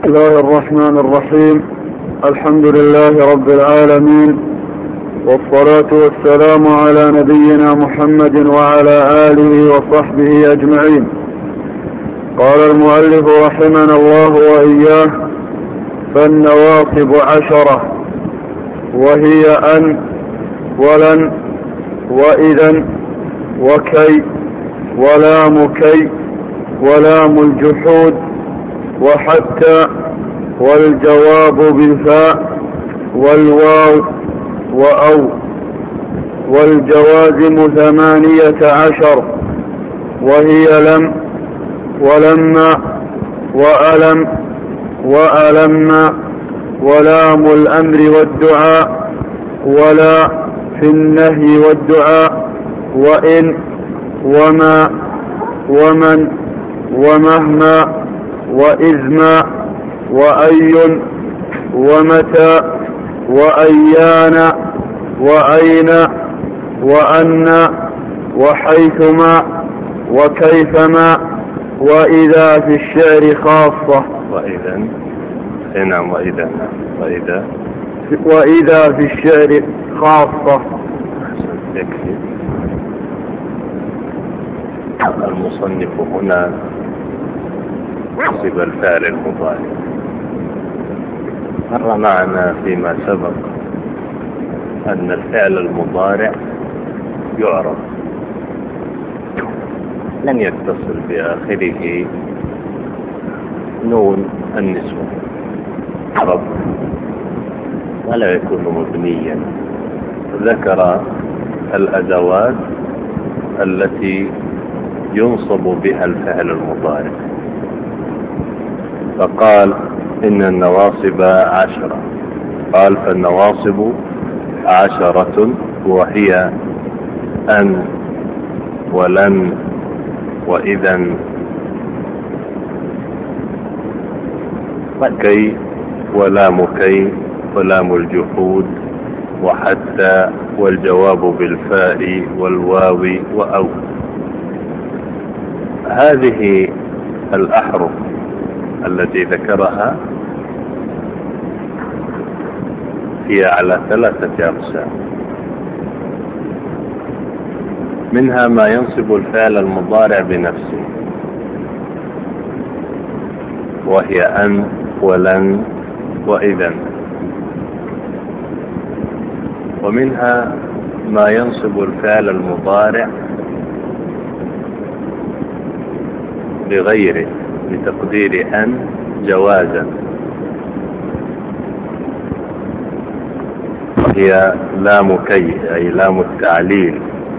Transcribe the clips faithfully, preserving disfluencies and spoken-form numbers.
بسم الله الرحمن الرحيم. الحمد لله رب العالمين، والصلاة والسلام على نبينا محمد وعلى آله وصحبه أجمعين. قال المؤلف رحمنا الله وإياه: فالنواصب عشرة، وهي أن ولن وإذا وكي ولام كي ولام الجحود وحتى والجواب بالفاء والواو وأو. والجوازم ثمانية عشر، وهي لم ولما وألم وألم ولام الأمر والدعاء ولا في النهي والدعاء وإن وما ومن ومهما وإذما وأي ومتى وأيان وأين وأن وحيثما وكيفما وإذا في الشعر خاصة. وإذا نعم وإذا وإذا وإذا في الشعر خاصة. يكفي. المصنف هنا نصب الفعل المضارع. مر معنا فيما سبق أن الفعل المضارع يعرف، لن يتصل بآخره نون النسوة عرب ولا يكون مبنيا. ذكر الأدوات التي ينصب بها الفعل المضارع، فقال إن النواصب عشرة. قال فالنواصب عشرة، وهي أن ولن وإذا وكي ولام كي ولام الجحود وحتى والجواب بالفاء والواو وأو. هذه الأحرف التي ذكرها هي على ثلاثة أقسام، منها ما ينصب الفعل المضارع بنفسه، وهي أن ولن وإذا، ومنها ما ينصب الفعل المضارع بغيره بتقدير أن جوازا، وهي لام كي أي لام التعليل.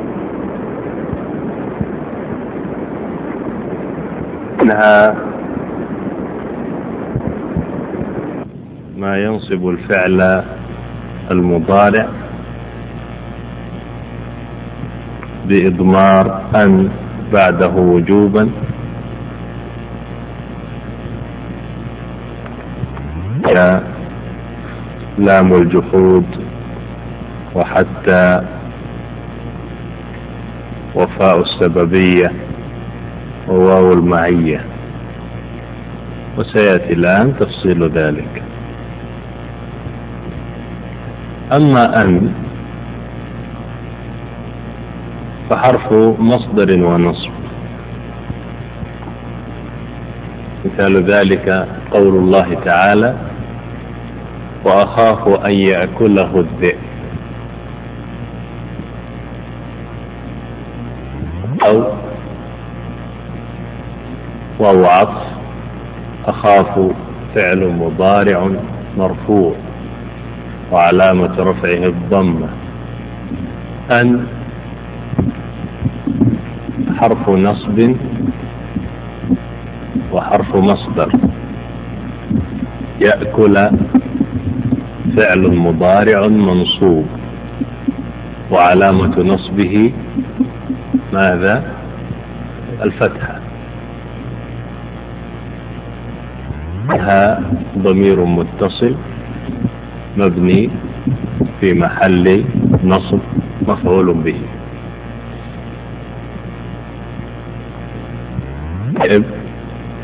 منها ما ينصب الفعل المضارع بإضمار أن بعده وجوبا، لام الجحود وحتى وفاء السببية وواو المعية، وسيأتي الآن تفصيل ذلك. أما أن فحرف مصدر ونصب، مثال ذلك قول الله تعالى: وأخاف أن يأكله الذئب، أو وهو عطف أخاف فعل مضارع مرفوع وعلامة رفعه الضمة. أن حرف نصب وحرف مصدر. يأكل فعل مضارع منصوب وعلامة نصبه ماذا؟ الفتحة. ها ضمير متصل مبني في محل نصب مفعول به.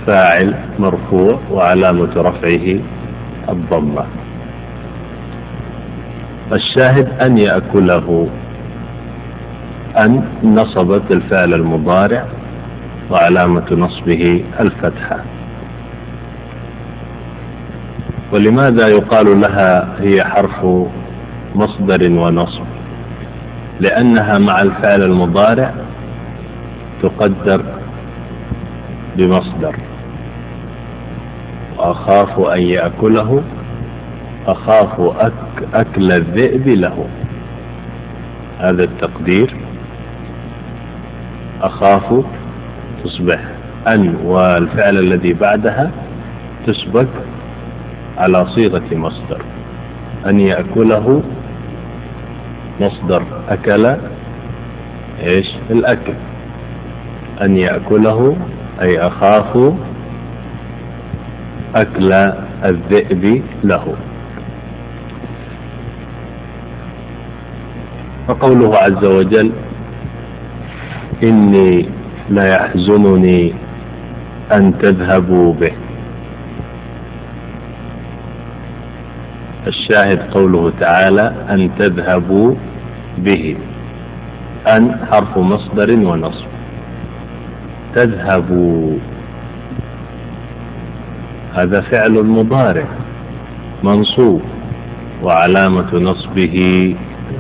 فاعل مرفوع وعلامة رفعه الضمة. الشاهد أن يأكله، أن نصبت الفعل المضارع وعلامة نصبه الفتحة. ولماذا يقال لها هي حرف مصدر ونصب؟ لأنها مع الفعل المضارع تقدر بمصدر. أخاف أن يأكله، أخاف أك أكل الذئب له، هذا التقدير. أخاف تصبح أن والفعل الذي بعدها تسبق على صيغة مصدر. أن يأكله مصدر أكل إيش؟ الأكل. أن يأكله أي أخاف أكل الذئب له. فقوله عز وجل إني ليحزنني أن تذهبوا به، الشاهد قوله تعالى أن تذهبوا به. أن حرف مصدر ونصب، تذهبوا هذا فعل مضارع منصوب وعلامة نصبه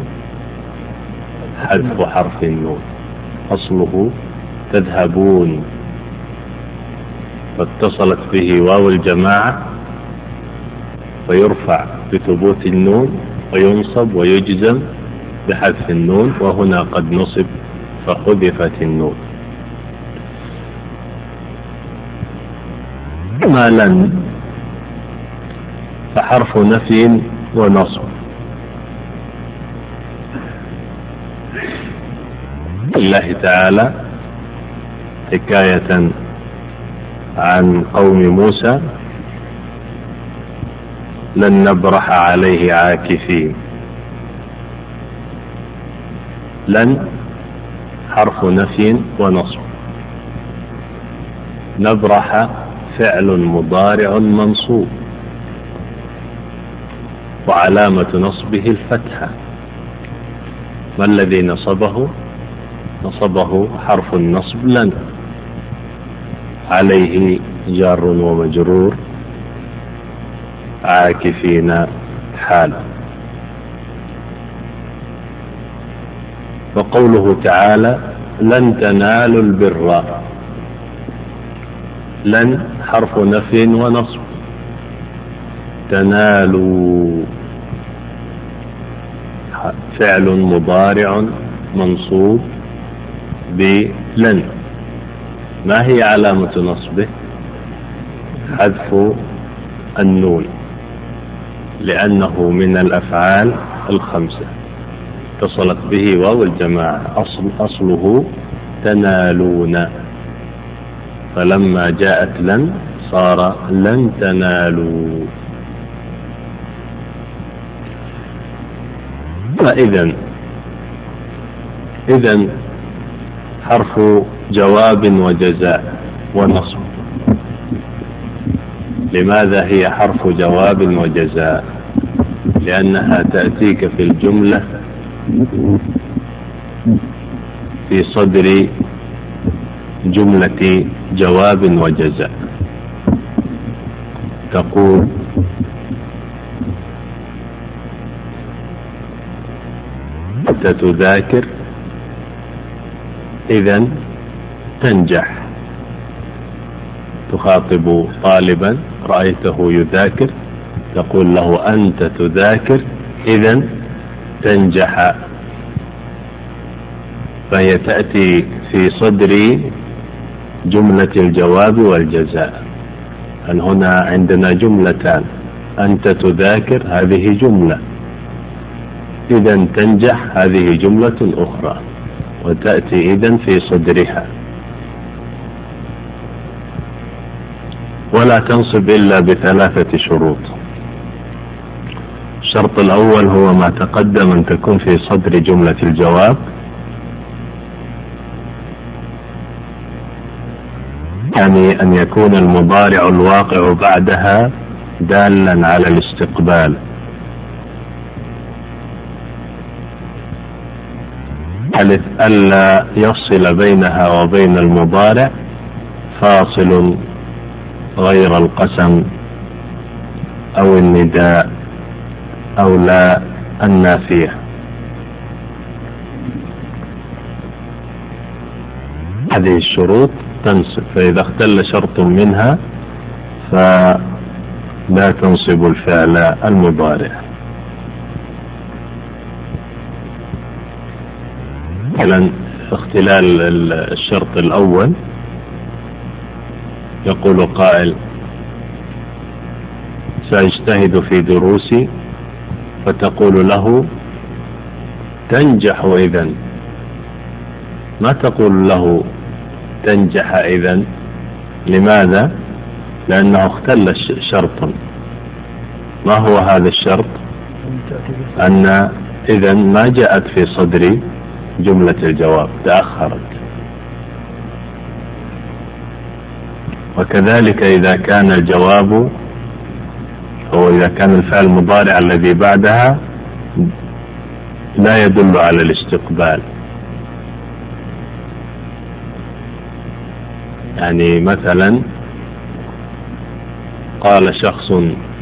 حذف حرف النون، أصله تذهبون، فاتصلت به واو الجماعة فيرفع بثبوت النون وينصب ويجزم بحذف النون، وهنا قد نصب فحذفت النون. ما لن فحرف نفي ونصب. الله تعالى حكاية عن قوم موسى لن نبرح عليه عاكفين. لن حرف نفي ونصب، نبرح فعل مضارع منصوب وعلامة نصبه الفتحة. ما الذي نصبه؟ نصبه حرف النصب لن، عليه جار ومجرور عاكفين حال. وقوله تعالى لن تنالوا البر، لن حرف نفي ونصب، تنالوا فعل مضارع منصوب بلن. ما هي علامة نصبه؟ حذف النون، لأنه من الأفعال الخمسة اتصلت به واو الجماعة، أصل أصله تنالون، فلما جاءت لن صار لن تنالوا. فإذن إذن حرف جواب وجزاء ونصب. لماذا هي حرف جواب وجزاء؟ لأنها تأتيك في الجملة في صدر جملة جواب وجزاء. تقول أنت تذاكر إذن تنجح. تخاطب طالبا رأيته يذاكر تقول له أنت تذاكر إذن تنجح. فهي تأتي في صدر جملة الجواب والجزاء. أن هنا عندنا جملتان، أنت تذاكر هذه جملة، إذن تنجح هذه جملة أخرى، وتأتي إذن في صدرها. ولا تنصب إلا بثلاثة شروط. الشرط الأول هو ما تقدم أن تكون في صدر جملة الجواب. يعني أن يكون المضارع الواقع بعدها دالا على الاستقبال. ثالث ألا يفصل بينها وبين المضارع فاصل غير القسم أو النداء أو لا النافية. هذه الشروط تنصب، فإذا اختل شرط منها فلا تنصب الفعل المضارع. مثلا اختلال الشرط الأول، يقول قائل سأجتهد في دروسي، فتقول له تنجح إذن، ما تقول له تنجح إذن. لماذا؟ لأنه اختل شرط. ما هو هذا الشرط؟ أن إذن ما جاءت في صدر جملة الجواب، تأخرت. وكذلك إذا كان الجواب أو إذا كان الفعل المضارع الذي بعدها لا يدل على الاستقبال، يعني مثلا قال شخص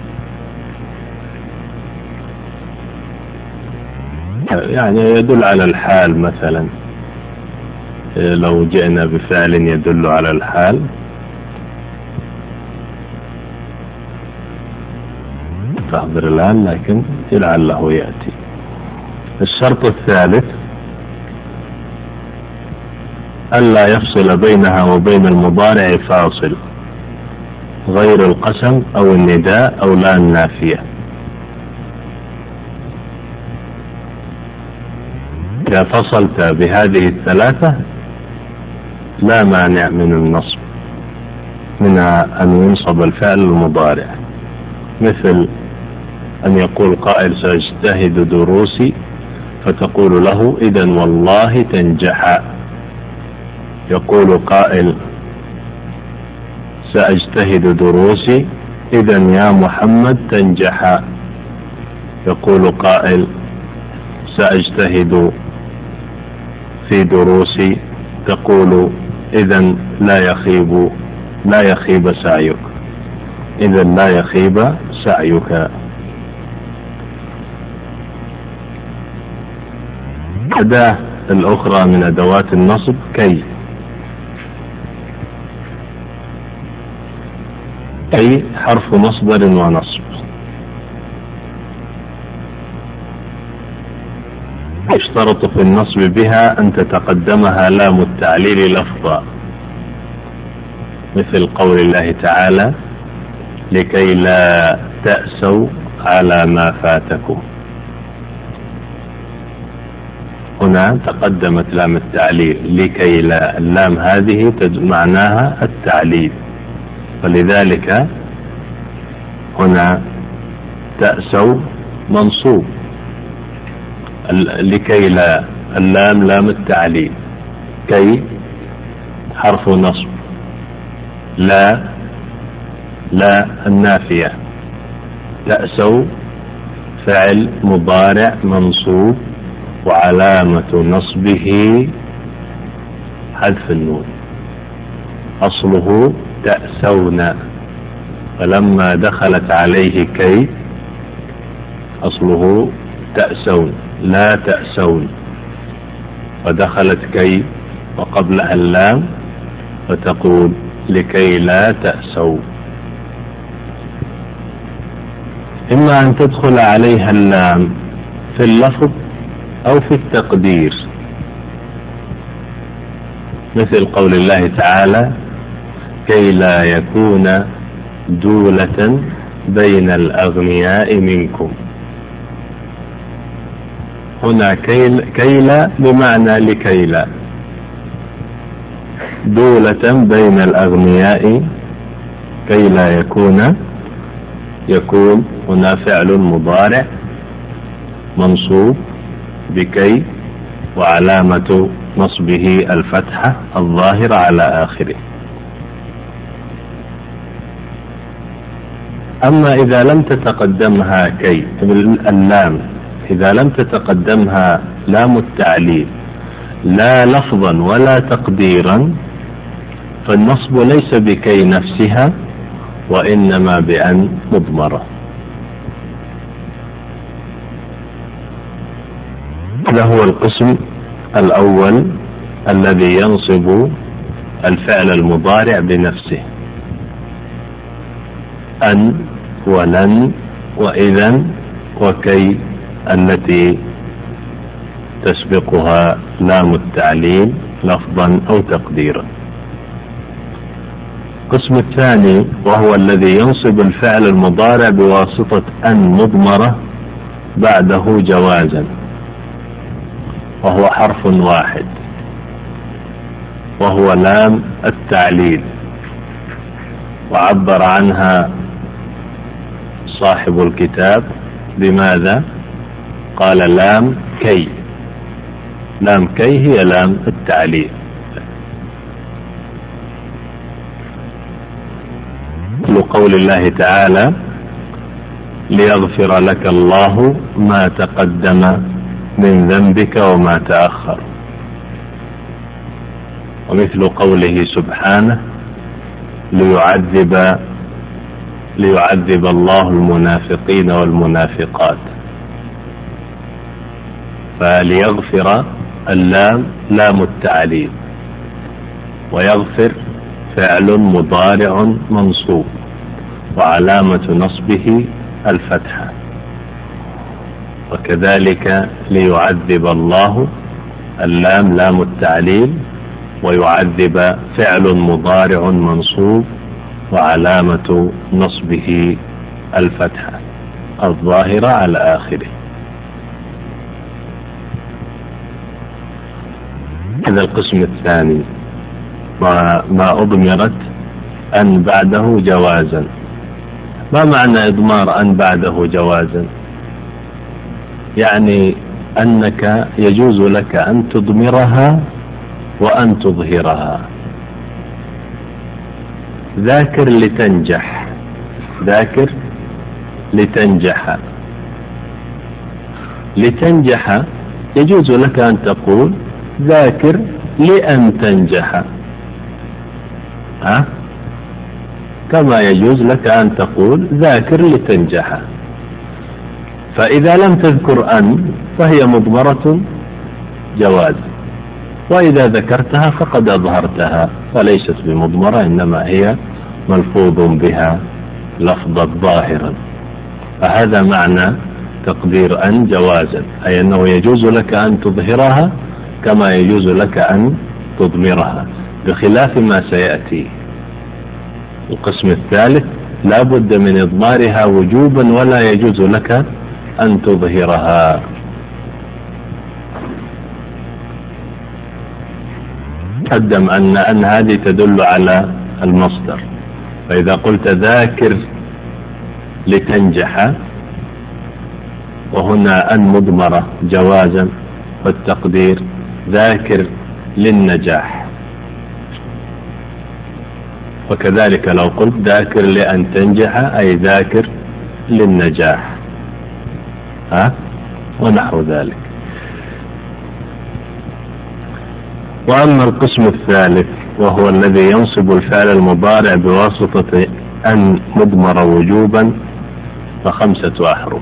يعني يدل على الحال، مثلا لو جئنا بفعل يدل على الحال تحضر الآن، لكن لعله يأتي. الشرط الثالث ألا يفصل بينها وبين المضارع فاصل غير القسم أو النداء أو لا النافية. إذا فصلت بهذه الثلاثة لا مانع من النصب، من أن ينصب الفعل المضارع، مثل أن يقول قائل سأجتهد دروسي، فتقول له إذن والله تنجح. يقول قائل سأجتهد دروسي، إذن يا محمد تنجح. يقول قائل سأجتهد في دروسي، تقول إذن لا يخيب لا يخيب سعيك، إذن لا يخيب سعيك. الأداة الأخرى من أدوات النصب كي. كي حرف مصدر ونصب، يشترط في النصب بها أن تتقدمها لام التعليل لفظا، مثل قول الله تعالى لكي لا تأسوا على ما فاتكم. هنا تقدمت لام التعليل لكي لا، اللام هذه معناها التعليل، فلذلك هنا تأسوا منصوب، لكي لا اللام لام التعليل، كي حرف نصب، لا لا النافية، تأسوا فعل مضارع منصوب وعلامة نصبه حذف النون، أصله تأسون، فلما دخلت عليه كي أصله تأسون لا تأسون، فدخلت كي وقبلها اللام فتقول لكي لا تأسوا. إما أن تدخل عليها اللام في اللفظ أو في التقدير، مثل قول الله تعالى كي لا يكون دولة بين الأغنياء منكم. هنا كي لا بمعنى لكي لا، دولة بين الأغنياء، كي لا يكون، يكون هنا فعل مضارع منصوب بكي وعلامة نصبه الفتحة الظاهرة على آخره. أما إذا لم تتقدمها كي اللام، إذا لم تتقدمها لام التعليل لا لفظا ولا تقديرا، فالنصب ليس بكي نفسها وإنما بأن مضمرة. هذا هو القسم الأول الذي ينصب الفعل المضارع بنفسه، أن ولن وإذا وكي التي تسبقها لام التعليل لفظا أو تقديرا. القسم الثاني وهو الذي ينصب الفعل المضارع بواسطة أن مضمرة بعده جوازا، وهو حرف واحد وهو لام التعليل، وعبر عنها صاحب الكتاب بماذا؟ قال لام كي. لام كي هي لام التعليل. لقول الله تعالى ليغفر لك الله ما تقدم من ذنبك وما تأخر، ومثل قوله سبحانه ليعذب ليعذب الله المنافقين والمنافقات. فليغفر اللام لام التعليل، ويغفر فعل مضارع منصوب وعلامة نصبه الفتحة، وكذلك ليعذب الله اللام لام التعليل ويعذب فعل مضارع منصوب وعلامة نصبه الفتحة الظاهرة على آخره. هذا القسم الثاني ما, ما أضمرت أن بعده جوازا. ما معنى إضمار أن بعده جوازا؟ يعني أنك يجوز لك أن تضمرها وأن تظهرها. ذاكر لتنجح، ذاكر لتنجح. لتنجح يجوز لك أن تقول ذاكر لأن تنجح، ها؟ كما يجوز لك أن تقول ذاكر لتنجح. فإذا لم تذكر أن فهي مضمرة جواز، وإذا ذكرتها فقد أظهرتها فليست بمضمرة، إنما هي ملفوظ بها لفظا ظاهرا. فهذا معنى تقدير أن جوازا، أي أنه يجوز لك أن تظهرها كما يجوز لك أن تضمرها، بخلاف ما سيأتي. القسم الثالث لا بد من إضمارها وجوبا ولا يجوز لك أن تظهرها. قدم أن أن هذه تدل على المصدر، فإذا قلت ذاكر لتنجح وهنا أن مضمرة جوازا، والتقدير ذاكر للنجاح. وكذلك لو قلت ذاكر لأن تنجح أي ذاكر للنجاح، ها؟ ونحو ذلك. وأما القسم الثالث وهو الذي ينصب الفعل المضارع بواسطة أن مضمر وجوبا فخمسة أحرف.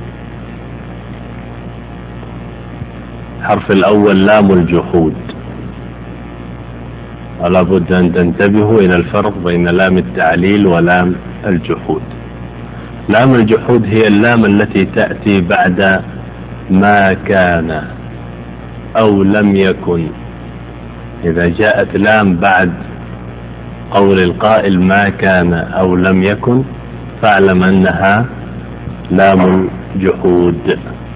الحرف الأول لام الجحود، ولا بد أن تنتبهوا إلى الفرق بين لام التعليل ولام الجحود. لام الجحود هي اللام التي تأتي بعد ما كان أو لم يكن. إذا جاءت لام بعد قول القائل ما كان أو لم يكن فاعلم أنها لام الجحود،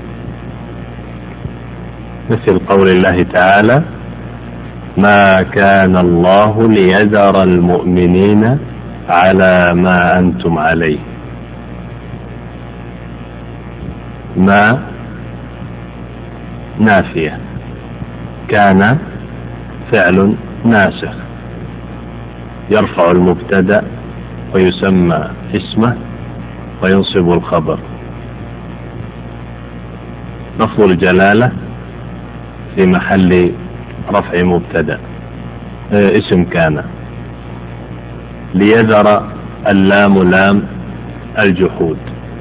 مثل قول الله تعالى ما كان الله ليذر المؤمنين على ما أنتم عليه. ما نافية، كان فعل ناسخ يرفع المبتدأ ويسمى اسمه فينصب الخبر. لفظ الجلالة في محل رفع مبتدأ اسم كان. ليذر اللام لام الجحود،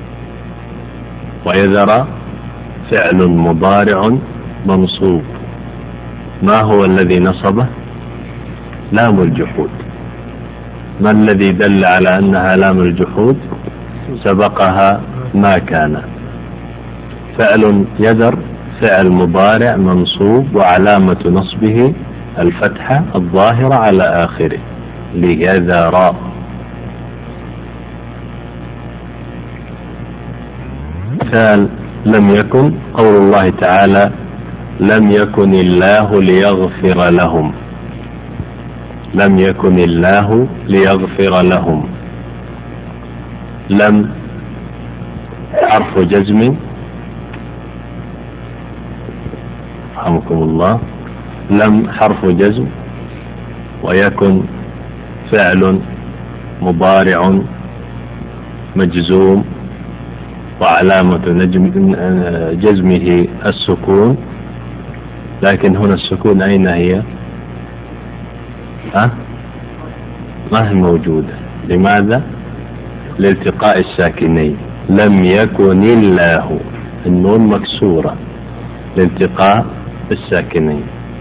ويذر فعل مضارع منصوب. ما هو الذي نصبه؟ لام الجحود. ما الذي دل على أنها لام الجحود؟ سبقها ما كان. فعل يذر فعل مضارع منصوب وعلامة نصبه الفتحة الظاهرة على آخره، ليذر. مثال لم يكن قول الله تعالى لم يكن الله ليغفر لهم. لم يكن الله ليغفر لهم. لم حرف جزم رحمكم الله. لم حرف جزم، ويكن فعل مضارع مجزوم وعلامة جزمه السكون. لكن هنا السكون أين هي؟ ها؟ ما هي موجودة. لماذا؟ لالتقاء الساكنين. لم يكن الله، النون مكسورة لالتقاء الساكنين.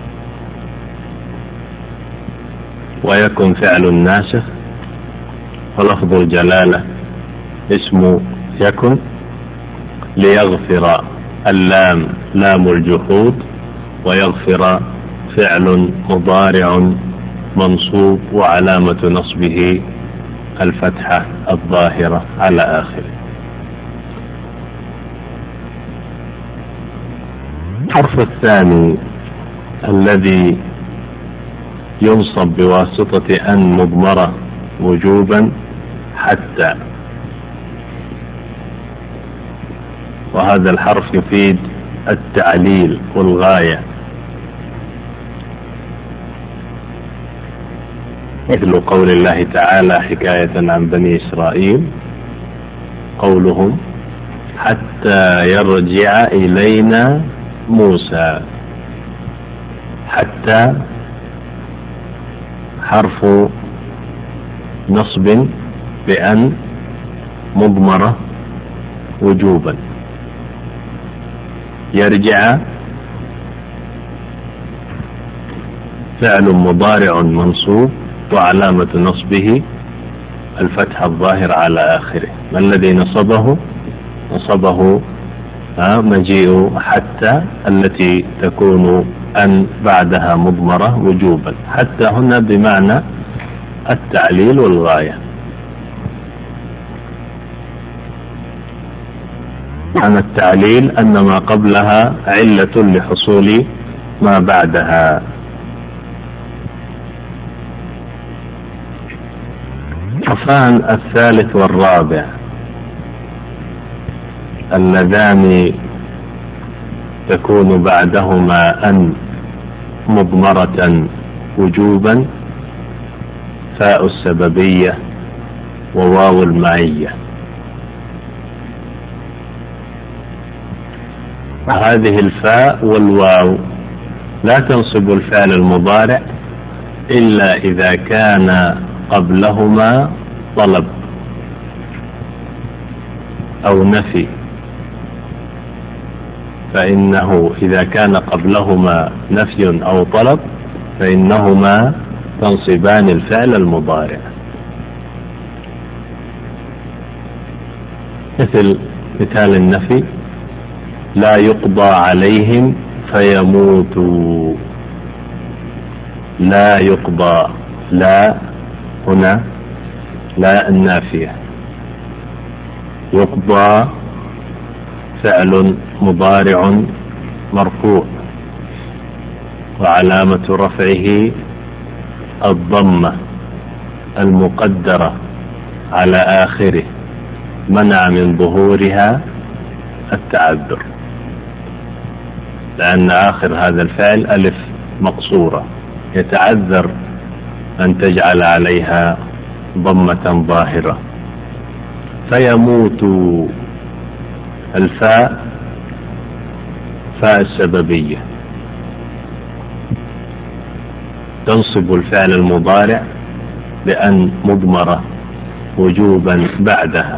ويكن فعل ناسخ، ولفظ الجلالة اسم يكن. ليغفر اللام لام الجحود، ويغفر فعل مضارع منصوب وعلامة نصبه الفتحة الظاهرة على آخره. الحرف الثاني الذي ينصب بواسطة أن مضمرة وجوبا حتى، وهذا الحرف يفيد التعليل والغاية، مثل قول الله تعالى حكاية عن بني إسرائيل قولهم حتى يرجع إلينا موسى. حتى حرف نصب بأن مضمرة وجوبا. يرجع فعل مضارع منصوب وعلامة نصبه الفتحة الظاهر على آخره. ما الذي نصبه؟ نصبه مجيء حتى التي تكون أن بعدها مضمرة وجوبا. حتى هنا بمعنى التعليل والغاية. عن التعليل أن ما قبلها علة لحصول ما بعدها. الحرفان الثالث والرابع اللذان تكون بعدهما أن مضمرة وجوبا فاء السببية وواو المعية. هذه الفاء والواو لا تنصب الفعل المضارع إلا إذا كان قبلهما طلب أو نفي، فإنه إذا كان قبلهما نفي أو طلب فإنهما تنصبان الفعل المضارع. مثل مثال النفي لا يقضى عليهم فيموتوا. لا يقضى، لا هنا لا النافية. يقضى فعل مضارع مرفوع وعلامة رفعه الضمة المقدرة على آخره منع من ظهورها التعذر، لأن آخر هذا الفعل ألف مقصورة يتعذر أن تجعل عليها ضمة ظاهرة. فيموت، الفاء فاء السببية تنصب الفعل المضارع لأن مضمرة وجوبا بعدها.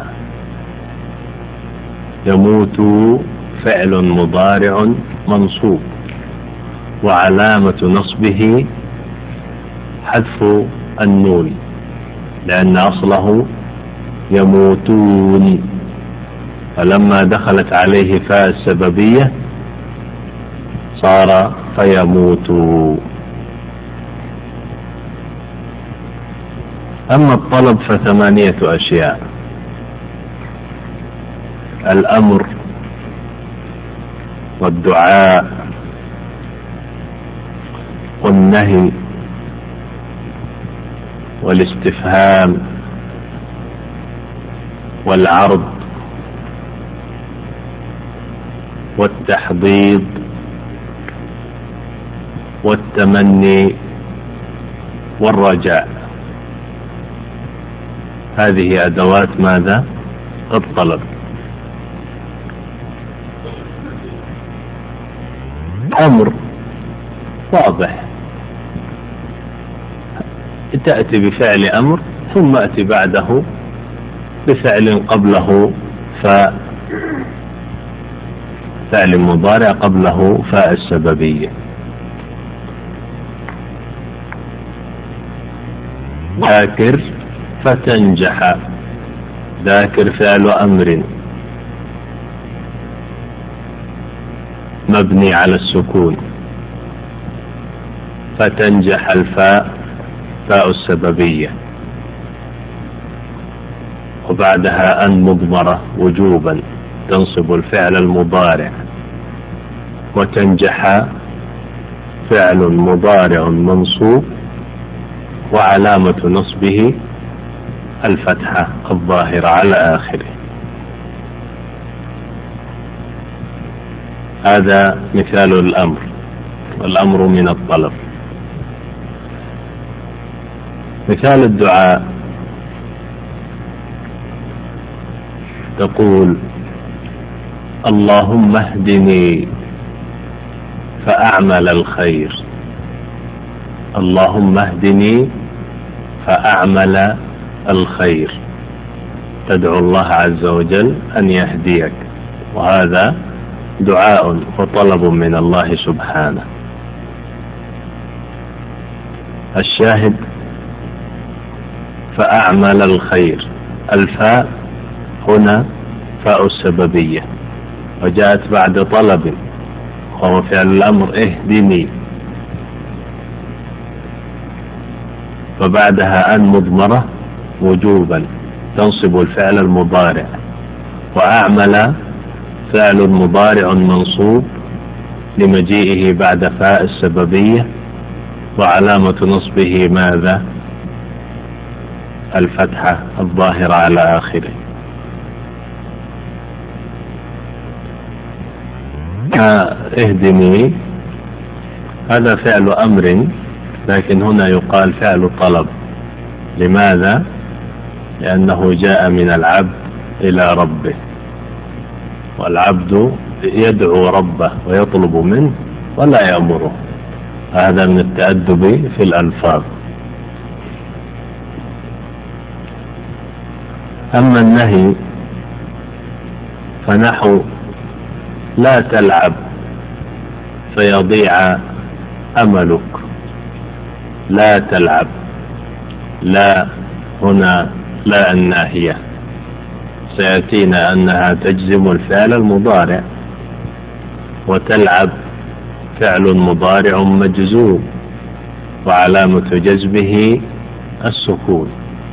يموت فعل مضارع منصوب وعلامة نصبه حذف النون لأن أصله يموتون، فلما دخلت عليه فاء السببية صار فيموت. أما الطلب فثمانية أشياء: الأمر والدعاء والنهي والاستفهام والعرض والتحضيض والتمني والرجاء. هذه أدوات ماذا؟ الطلب. أمر واضح، تأتي بفعل أمر ثم أتي بعده بفعل قبله فاء، فعل مضارع قبله فاء السببية. ذاكر فتنجح، ذاكر فعل أمر مبني على السكون، فتنجح الفاء فاء السببية وبعدها أن مضمرة وجوبا تنصب الفعل المضارع، وتنجح فعل مضارع منصوب وعلامة نصبه الفتحة الظاهرة على آخره. هذا مثال الأمر، والأمر من الطلب. مثال الدعاء: تقول اللهم اهدني فأعمل الخير، اللهم اهدني فأعمل الخير، تدعو الله عز وجل أن يهديك، وهذا دعاء وطلب من الله سبحانه. الشاهد فأعمل الخير، الفاء هنا فاء السببية وجاءت بعد طلب وهو فعل الأمر اهدني، وبعدها أن مضمرة وجوبا تنصب الفعل المضارع، وأعمل فعل مضارع منصوب لمجيئه بعد فاء السببية وعلامة نصبه ماذا؟ الفتحة الظاهرة على آخره. اهدني هذا فعل أمر، لكن هنا يقال فعل طلب. لماذا؟ لأنه جاء من العبد إلى ربه، والعبد يدعو ربه ويطلب منه ولا يأمره، هذا من التأدب في الألفاظ. أما النهي فنحو لا تلعب فيضيع أملك، لا تلعب، لا هنا لا الناهية، سيأتينا أنها تجزم الفعل المضارع، وتلعب فعل مضارع مجزوم وعلامة جزمه السكون،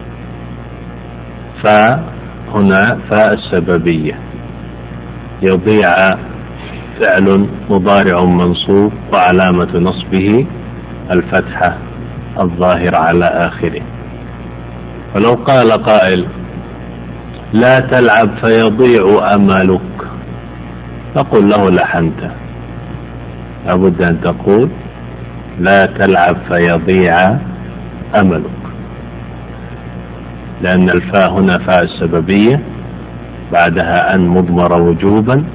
فهنا فاء السببية. يضيع فعل مضارع منصوب وعلامة نصبه الفتحة الظاهرة على آخره. ولو قال قائل لا تلعب فيضيع أملك، فقل له لحنت، لابد أن تقول لا تلعب فيضيع أملك، لأن الفاء هنا فاء السببية بعدها أن مضمرة وجوبا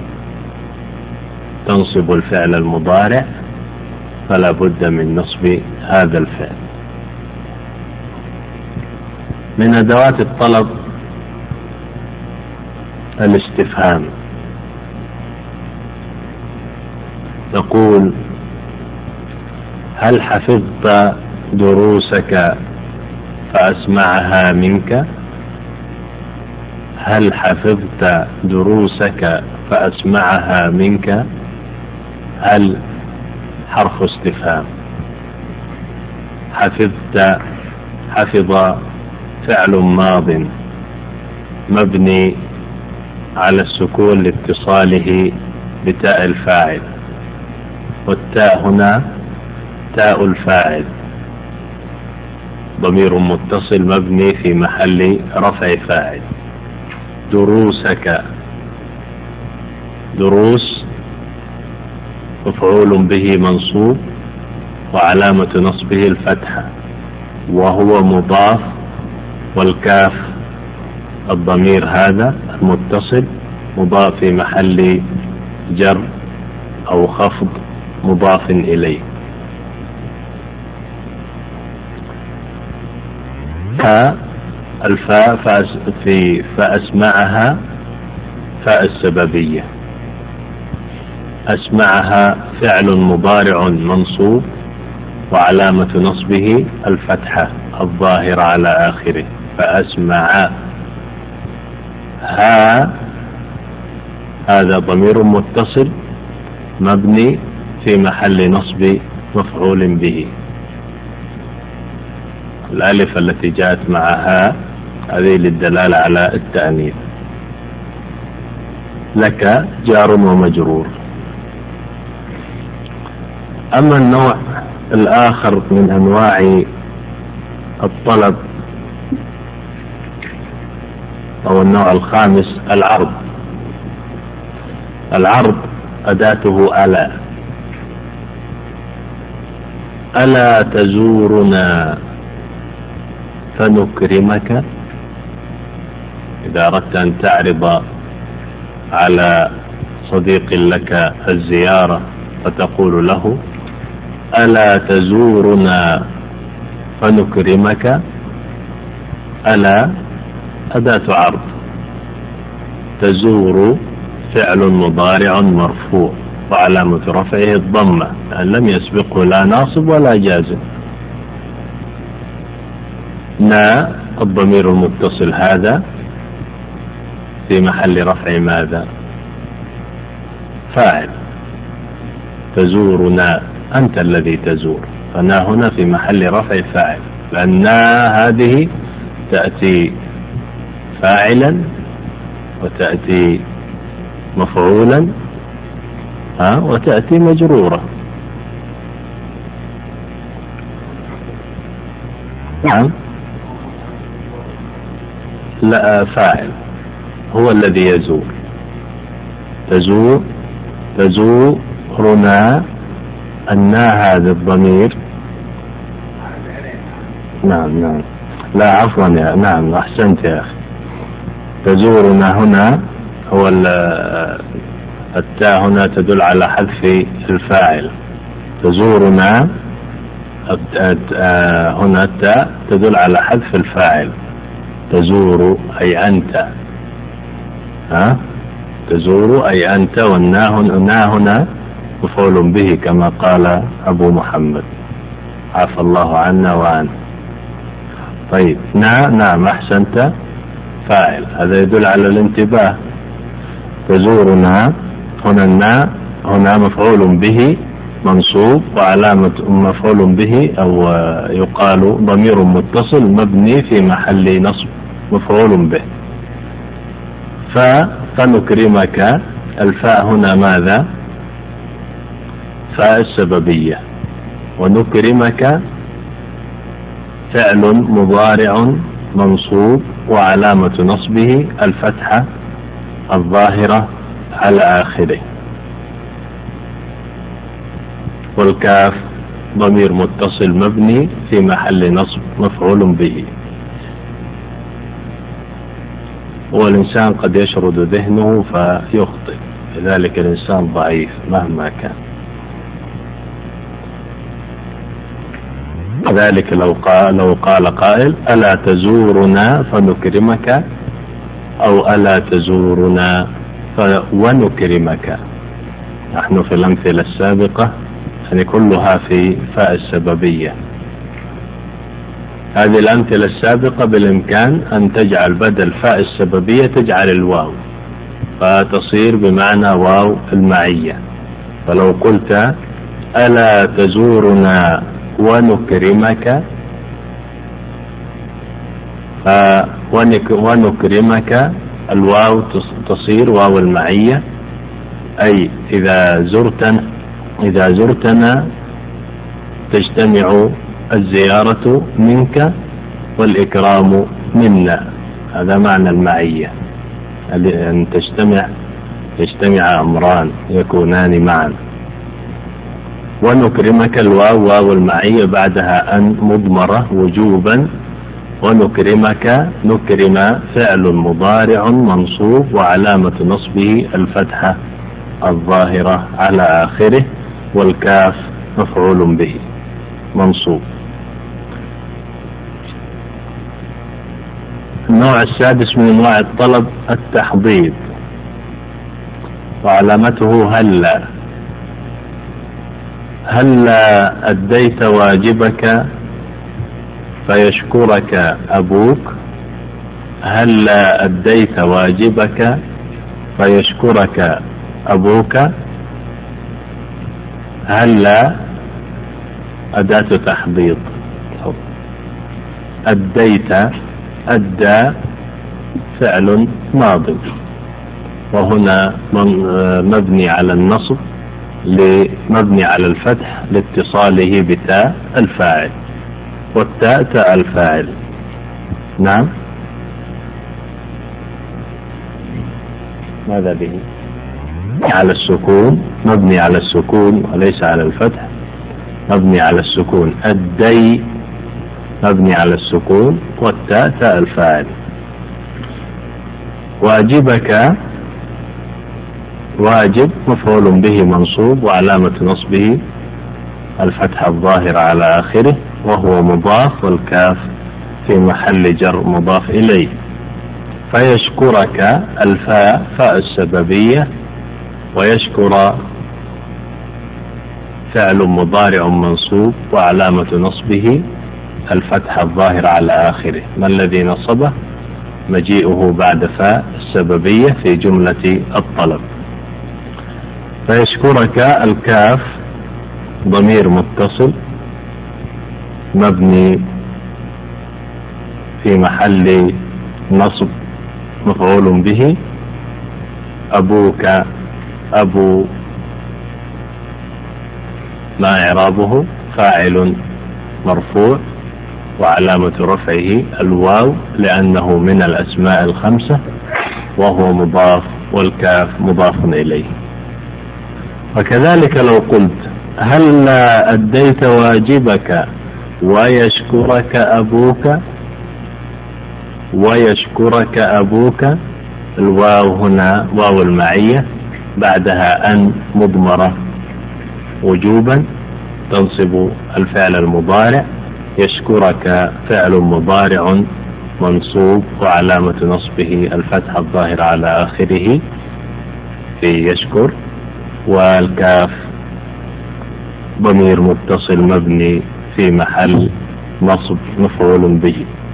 تنصب الفعل المضارع، فلا بد من نصب هذا الفعل. من أدوات الطلب الاستفهام. تقول: هل حفظت دروسك فأسمعها منك؟ هل حفظت دروسك فأسمعها منك؟ هل حرف استفهام. حفظت، حفظ فعل ماض مبني على السكون لاتصاله بتاء الفاعل، والتاء هنا تاء الفاعل، ضمير متصل مبني في محل رفع فاعل. دروسك، دروس مفعول به منصوب وعلامة نصبه الفتحة، وهو مضاف، والكاف الضمير هذا المتصل مضاف في محل جر أو خفض مضاف إليه. الفاء في فأسمعها فاء السببية. أسمعها فعل مضارع منصوب وعلامة نصبه الفتحة الظاهرة على آخره، فأسمع. ها هذا ضمير متصل مبني في محل نصب مفعول به. الألف التي جاءت معها هذه للدلالة على التأنيث. لك جار ومجرور. أما النوع الآخر من أنواع الطلب أو النوع الخامس العرض. العرض أداته ألا. ألا تزورنا فنكرمك. إذا أردت أن تعرض على صديق لك الزيارة فتقول له: ألا تزورنا فنكرمك. ألا أداة عرض. تزور فعل مضارع مرفوع وعلامة رفعه الضمة، لأن لم يسبقه لا ناصب ولا جازم. نا الضمير المتصل هذا في محل رفع ماذا؟ فاعل. تزورنا، أنت الذي تزور، فنا هنا في محل رفع فاعل، لأن هذه تأتي فاعلا وتأتي مفعولا ها وتأتي مجرورة. نعم، لا، فاعل هو الذي يزور. تزور، تزورنا، أنا هذا الضمير. نعم نعم لا عفوا يا نعم أحسنت يا أخي. تزورنا هنا هو التاء هنا تدل على حذف الفاعل. تزورنا هنا التاء تدل على حذف الفاعل. تزور أي أنت، ها تزور أي أنت، والنا هنا مفعول به كما قال أبو محمد عفى الله عنا وعنه. طيب نا نعم أحسنت فاعل، هذا يدل على الانتباه. تزورنا هنا النا هنا مفعول به منصوب وعلامة مفعول به أو يقال ضمير متصل مبني في محل نصب مفعول به. فنكرمك، الفاء هنا ماذا؟ فاء السببية. ونكرمك فعل مضارع منصوب وعلامة نصبه الفتحة الظاهرة على آخره. والكاف ضمير متصل مبني في محل نصب مفعول به. والإنسان قد يشرد ذهنه فيخطئ، لذلك الإنسان ضعيف مهما كان. ذلك لو قال, لو قال قائل ألا تزورنا فنكرمك، أو ألا تزورنا ونكرمك. نحن في الأمثلة السابقة يعني كلها في فاء السببية. هذه الأمثلة السابقة بالإمكان أن تجعل بدل فاء السببية تجعل الواو، فتصير بمعنى واو المعية. فلو قلت ألا تزورنا ونكرمك، ونكرمك الواو تصير واو المعية، أي إذا زرتنا إذا زرتنا تجتمع الزيارة منك والإكرام منا. هذا معنى المعية، أن تجتمع يجتمع أمران يكونان معا. ونكرمك الواو واو المعية بعدها أن مضمرة وجوبا. ونكرمك نكرم فعل مضارع منصوب وعلامة نصبه الفتحة الظاهرة على آخره، والكاف مفعول به منصوب. النوع السادس من أنواع الطلب التحضيض، وعلامته هلا. هلا أديت واجبك فيشكرك أبوك. هلا أديت واجبك فيشكرك أبوك. هلا أداة تحضيض. أديت أدى فعل ماضي، وهنا مبني على النصب مبني على الفتح لاتصاله بتاء الفاعل، والتاء تاء الفاعل. نعم، ماذا به؟ على السكون، مبني على السكون وليس على الفتح، مبني على السكون. الدي مبني على السكون، والتاء تاء الفاعل. واجبك واجب مفعول به منصوب وعلامة نصبه الفتحة الظاهرة على آخره، وهو مضاف، والكاف في محل جر مضاف إليه. فيشكرك الفاء فاء السببية، ويشكر فعل مضارع منصوب وعلامة نصبه الفتحة الظاهرة على آخره. ما الذي نصبه؟ مجيئه بعد فاء السببية في جملة الطلب. فيشكرك الكاف ضمير متصل مبني في محل نصب مفعول به. أبوك أبو ما إعرابه؟ فاعل مرفوع وعلامة رفعه الواو لأنه من الأسماء الخمسة، وهو مضاف، والكاف مضاف إليه. وكذلك لو قلت هلا أديت واجبك ويشكرك أبوك. ويشكرك أبوك الواو هنا واو المعية، بعدها أن مضمرة وجوبا تنصب الفعل المضارع. يشكرك فعل مضارع منصوب وعلامة نصبه الفتحة الظاهرة على آخره في يشكر، والكاف ضمير متصل مبني في محل نصب مفعول به.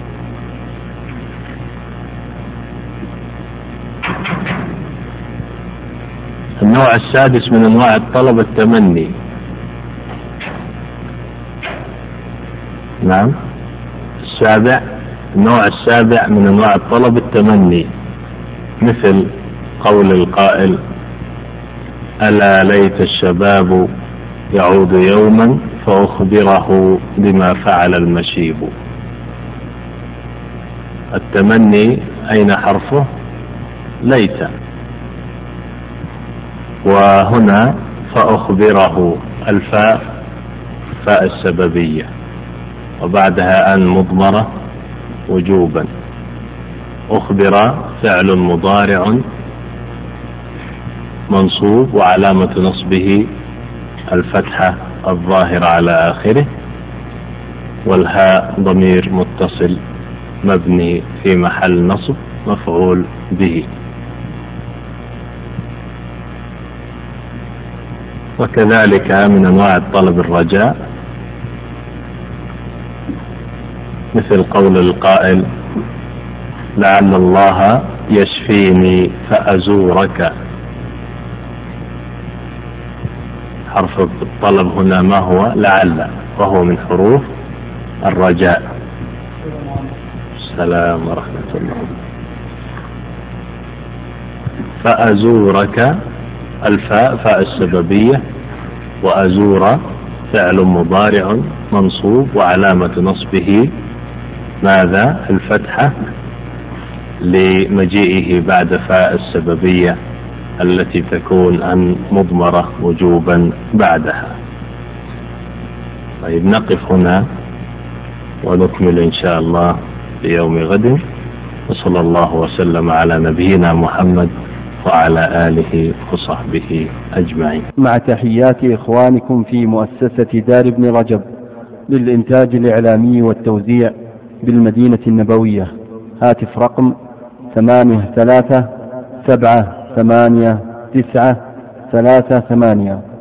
النوع السادس من أنواع الطلب التمني. نعم، السابع، النوع السابع من أنواع الطلب التمني، مثل قول القائل ألا ليت الشباب يعود يوما فأخبره بما فعل المشيب. التمني أين حرفه؟ ليت، وهنا فأخبره الفاء فاء السببية، وبعدها أن مضمرة وجوبا. أخبر فعل مضارع منصوب وعلامة نصبه الفتحة الظاهرة على آخره، والهاء ضمير متصل مبني في محل نصب مفعول به. وكذلك من أنواع الطلب الرجاء مثل قول القائل لعل الله يشفيني فأزورك. حرف الطلب هنا ما هو؟ لعل، وهو من حروف الرجاء. السلام ورحمة الله. فأزورك الفاء فاء السببية، وأزور فعل مضارع منصوب وعلامة نصبه ماذا؟ الفتحة لمجيئه بعد فاء السببية التي تكون أن مضمرة وجوبا بعدها. طيب نقف هنا ونكمل إن شاء الله في يوم غد، وصلى الله وسلم على نبينا محمد وعلى آله وصحبه أجمعين. مع تحيات إخوانكم في مؤسسة دار ابن رجب للإنتاج الإعلامي والتوزيع بالمدينة النبوية. هاتف رقم ثمانية ثلاثة سبعة ثمانية تسعة ثلاثة ثمانية.